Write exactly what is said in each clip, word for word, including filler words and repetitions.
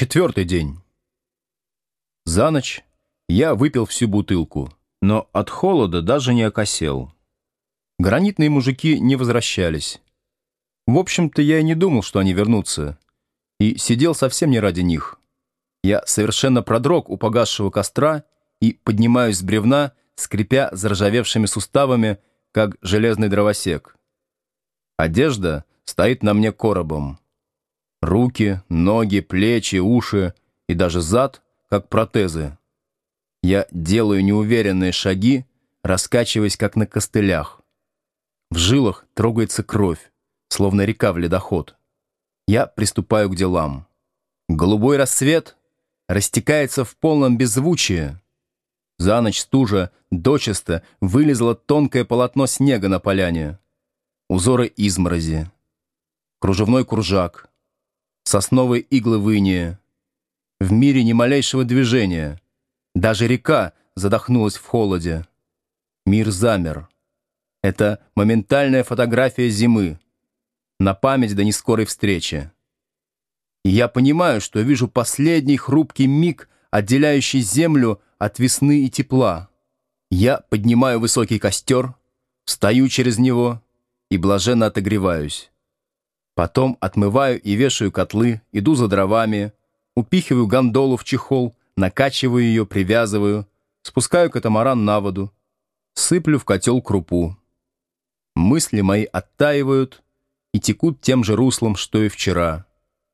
Четвертый день. За ночь я выпил всю бутылку, но от холода даже не окосел. Гранитные мужики не возвращались. В общем-то, я и не думал, что они вернутся, и сидел совсем не ради них. Я совершенно продрог у погасшего костра и поднимаюсь с бревна, скрипя заржавевшими суставами, как железный дровосек. Одежда стоит на мне коробом. Руки, ноги, плечи, уши и даже зад, как протезы. Я делаю неуверенные шаги, раскачиваясь, как на костылях. В жилах трогается кровь, словно река в ледоход. Я приступаю к делам. Голубой рассвет растекается в полном беззвучии. За ночь стужа дочисто вылезло тонкое полотно снега на поляне. Узоры изморози. Кружевной кружак. Сосновые иглы в инее. В мире ни малейшего движения. Даже река задохнулась в холоде. Мир замер. Это моментальная фотография зимы. На память до нескорой встречи. И я понимаю, что вижу последний хрупкий миг, отделяющий землю от весны и тепла. Я поднимаю высокий костер, встаю через него и блаженно отогреваюсь. Потом отмываю и вешаю котлы, иду за дровами, упихиваю гондолу в чехол, накачиваю ее, привязываю, спускаю катамаран на воду, сыплю в котел крупу. Мысли мои оттаивают и текут тем же руслом, что и вчера.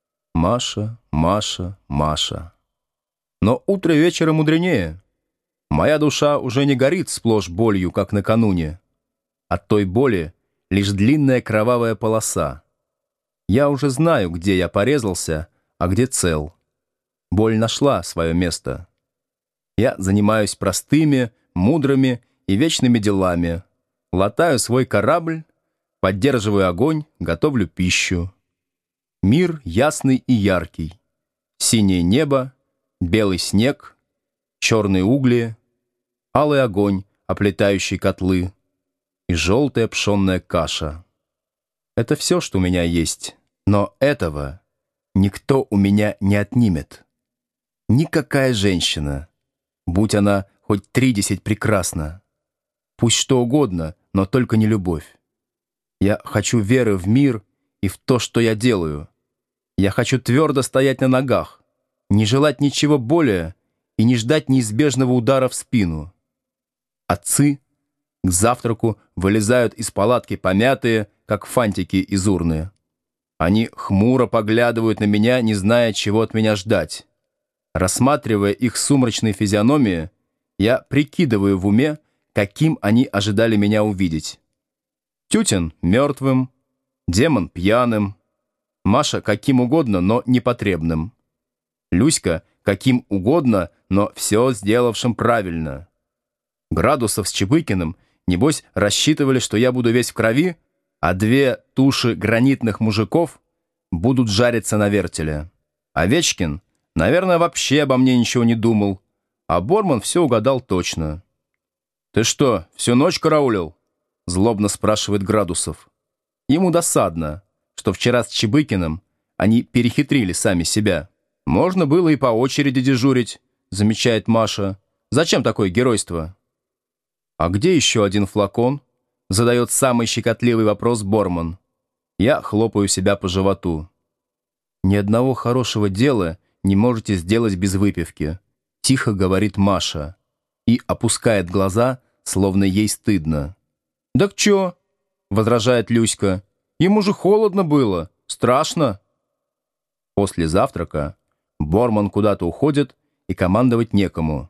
Маша, Маша, Маша. Но утро вечера мудренее. Моя душа уже не горит сплошь болью, как накануне. От той боли лишь длинная кровавая полоса. Я уже знаю, где я порезался, а где цел. Боль нашла свое место. Я занимаюсь простыми, мудрыми и вечными делами. Латаю свой корабль, поддерживаю огонь, готовлю пищу. Мир ясный и яркий. Синее небо, белый снег, черные угли, алый огонь, оплетающий котлы, и желтая пшенная каша. Это все, что у меня есть. Но этого никто у меня не отнимет. Никакая женщина, будь она хоть тридесять прекрасна. Пусть что угодно, но только не любовь. Я хочу веры в мир и в то, что я делаю. Я хочу твердо стоять на ногах, не желать ничего более и не ждать неизбежного удара в спину. Отцы к завтраку вылезают из палатки помятые, как фантики из урны. Они хмуро поглядывают на меня, не зная, чего от меня ждать. Рассматривая их сумрачные физиономии, я прикидываю в уме, каким они ожидали меня увидеть. Тютин мертвым, демон пьяным, Маша каким угодно, но непотребным, Люська каким угодно, но все сделавшим правильно. Градусов с Чебыкиным, небось, рассчитывали, что я буду весь в крови, а две туши гранитных мужиков будут жариться на вертеле. Овечкин, наверное, вообще обо мне ничего не думал, а Борман все угадал точно. «Ты что, всю ночь караулил?» — злобно спрашивает Градусов. Ему досадно, что вчера с Чебыкиным они перехитрили сами себя. «Можно было и по очереди дежурить», — замечает Маша. «Зачем такое геройство?» «А где еще один флакон?» — задает самый щекотливый вопрос Борман. Я хлопаю себя по животу. «Ни одного хорошего дела не можете сделать без выпивки», — тихо говорит Маша и опускает глаза, словно ей стыдно. «Так чё?» — возражает Люська. «Ему же холодно было, страшно». После завтрака Борман куда-то уходит, и командовать некому.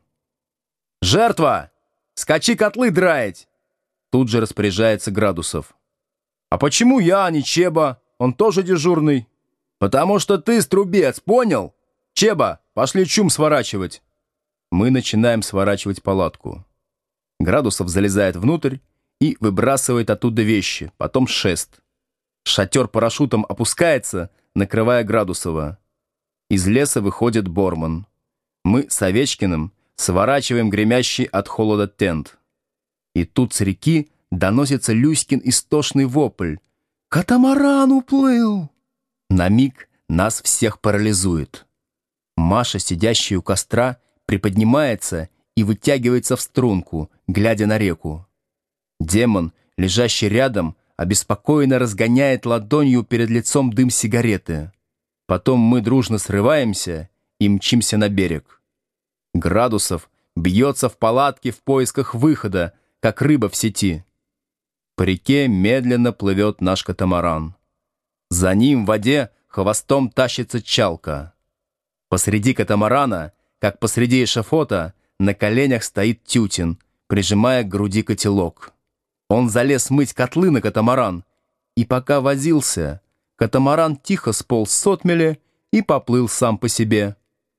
«Жертва! Скачи котлы драить!» Тут же распоряжается Градусов. «А почему я, а не Чеба? Он тоже дежурный». «Потому что ты струбец, понял? Чеба, пошли чум сворачивать». Мы начинаем сворачивать палатку. Градусов залезает внутрь и выбрасывает оттуда вещи, потом шест. Шатер парашютом опускается, накрывая Градусова. Из леса выходит Борман. Мы с Овечкиным сворачиваем гремящий от холода тент. И тут с реки доносится Люськин истошный вопль. «Катамаран уплыл!» На миг нас всех парализует. Маша, сидящая у костра, приподнимается и вытягивается в струнку, глядя на реку. Демон, лежащий рядом, обеспокоенно разгоняет ладонью перед лицом дым сигареты. Потом мы дружно срываемся и мчимся на берег. Градусов бьется в палатке в поисках выхода, как рыба в сети. По реке медленно плывет наш катамаран. За ним в воде хвостом тащится чалка. Посреди катамарана, как посреди эшафота, на коленях стоит Тютин, прижимая к груди котелок. Он залез мыть котлы на катамаран, и пока возился, катамаран тихо сполз с отмели и поплыл сам по себе.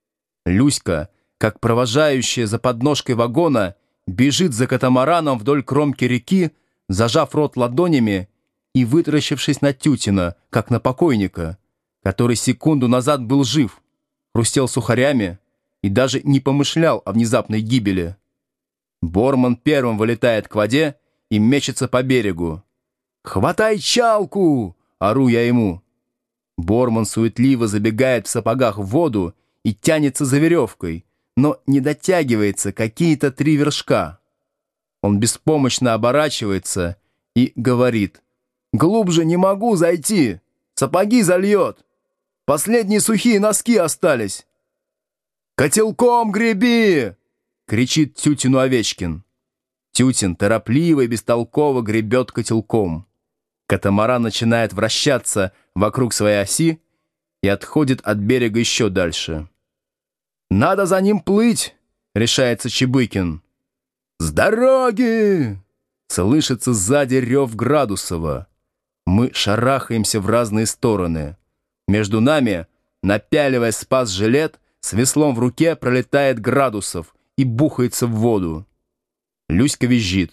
Люська, как провожающая за подножкой вагона, бежит за катамараном вдоль кромки реки, зажав рот ладонями и вытаращившись на Тютина, как на покойника, который секунду назад был жив, хрустел сухарями и даже не помышлял о внезапной гибели. Борман первым вылетает к воде и мечется по берегу. «Хватай чалку!» — ору я ему. Борман суетливо забегает в сапогах в воду и тянется за веревкой, но не дотягивается какие-то три вершка. Он беспомощно оборачивается и говорит: «Глубже не могу зайти, сапоги зальет, последние сухие носки остались». «Котелком греби!» — кричит Тютину Овечкин. Тютин торопливо и бестолково гребет котелком. Катамаран начинает вращаться вокруг своей оси и отходит от берега еще дальше. «Надо за ним плыть!» — решается Чебыкин. «С дороги!» — слышится сзади рев Градусова. Мы шарахаемся в разные стороны. Между нами, напяливая спас-жилет, с веслом в руке пролетает Градусов и бухается в воду. Люська визжит.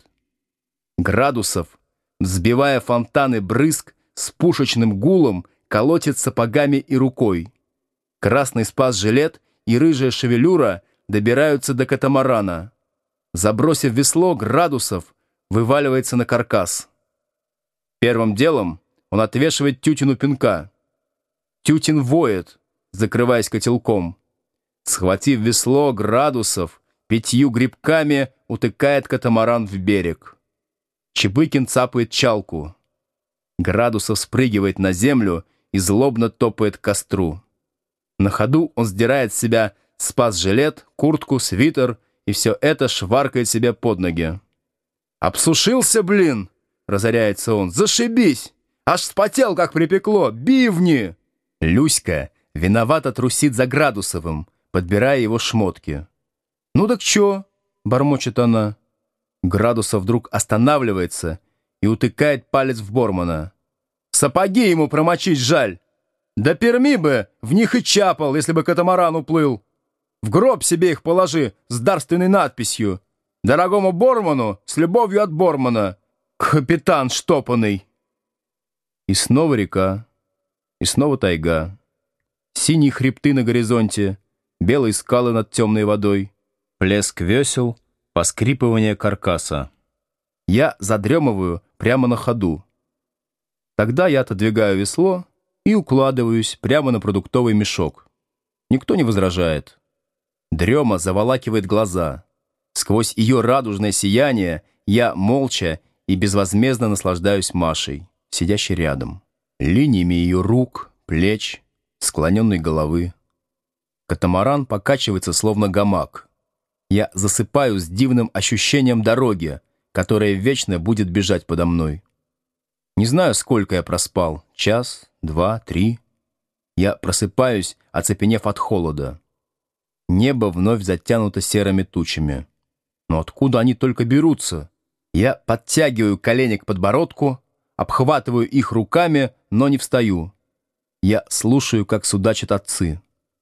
Градусов, взбивая фонтаны брызг, с пушечным гулом колотит сапогами и рукой. Красный спас-жилет и рыжая шевелюра добираются до катамарана. Забросив весло, Градусов вываливается на каркас. Первым делом он отвешивает Тютину пинка. Тютин воет, закрываясь котелком. Схватив весло, Градусов пятью грибками утыкает катамаран в берег. Чебыкин цапает чалку. Градусов спрыгивает на землю и злобно топает к костру. На ходу он сдирает с себя спас-жилет, куртку, свитер и все это шваркает себе под ноги. «Обсушился, блин!» — разоряется он. «Зашибись! Аж вспотел, как припекло! Бивни!» Люська виновато трусит за Градусовым, подбирая его шмотки. «Ну так чё?» — бормочет она. Градусов вдруг останавливается и утыкает палец в Бормана. «Сапоги ему промочить жаль! Да Перми бы в них и чапал, если бы катамаран уплыл! В гроб себе их положи с дарственной надписью: «Дорогому Борману с любовью от Бормана, капитан штопанный». И снова река, и снова тайга. Синие хребты на горизонте, белые скалы над темной водой, плеск весел, поскрипывание каркаса. Я задремываю прямо на ходу. Тогда я отодвигаю весло и укладываюсь прямо на продуктовый мешок. Никто не возражает. Дрема заволакивает глаза. Сквозь ее радужное сияние я молча и безвозмездно наслаждаюсь Машей, сидящей рядом, линиями ее рук, плеч, склоненной головы. Катамаран покачивается, словно гамак. Я засыпаю с дивным ощущением дороги, которая вечно будет бежать подо мной. Не знаю, сколько я проспал, час, два, три. Я просыпаюсь, оцепенев от холода. Небо вновь затянуто серыми тучами. Но откуда они только берутся? Я подтягиваю колени к подбородку, обхватываю их руками, но не встаю. Я слушаю, как судачат отцы.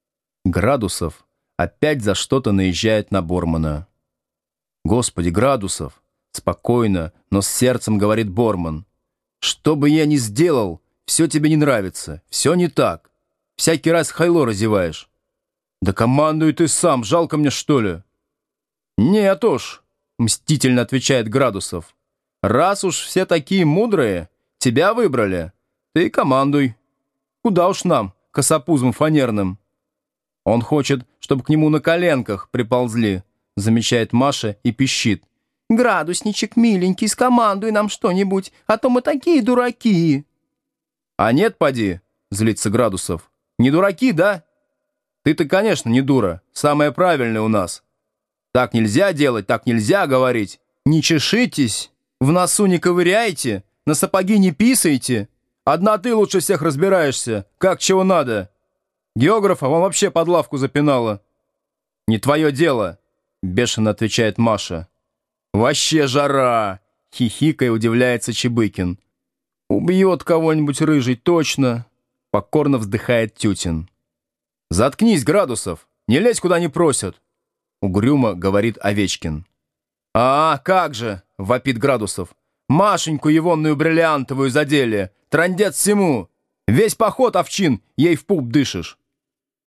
Градусов опять за что-то наезжает на Бормана. «Господи, Градусов!» Спокойно, но с сердцем говорит Борман. «Что бы я ни сделал, все тебе не нравится, все не так. Всякий раз хайло разеваешь». «Да командуй ты сам, жалко мне, что ли?» «Нет уж», — мстительно отвечает Градусов. «Раз уж все такие мудрые, тебя выбрали, ты командуй. Куда уж нам, косопузом фанерным?» Он хочет, чтобы к нему на коленках приползли, замечает Маша и пищит. «Градусничек, миленький, скомандуй нам что-нибудь, а то мы такие дураки». «А нет, поди», — злится Градусов. «Не дураки, да? Ты-то, конечно, не дура, самое правильное у нас. Так нельзя делать, так нельзя говорить. Не чешитесь, в носу не ковыряйте, на сапоги не писайте. Одна ты лучше всех разбираешься, как чего надо. Географа вам вообще под лавку запинала». «Не твое дело», — бешено отвечает Маша. «Вообще жара!» — хихикая удивляется Чебыкин. «Убьет кого-нибудь рыжий, точно!» — покорно вздыхает Тютин. «Заткнись, Градусов! Не лезь, куда не просят!» — угрюмо говорит Овечкин. «А, как же!» — вопит Градусов. «Машеньку егонную бриллиантовую задели! Трындец всему! Весь поход, овчин, ей в пуп дышишь!»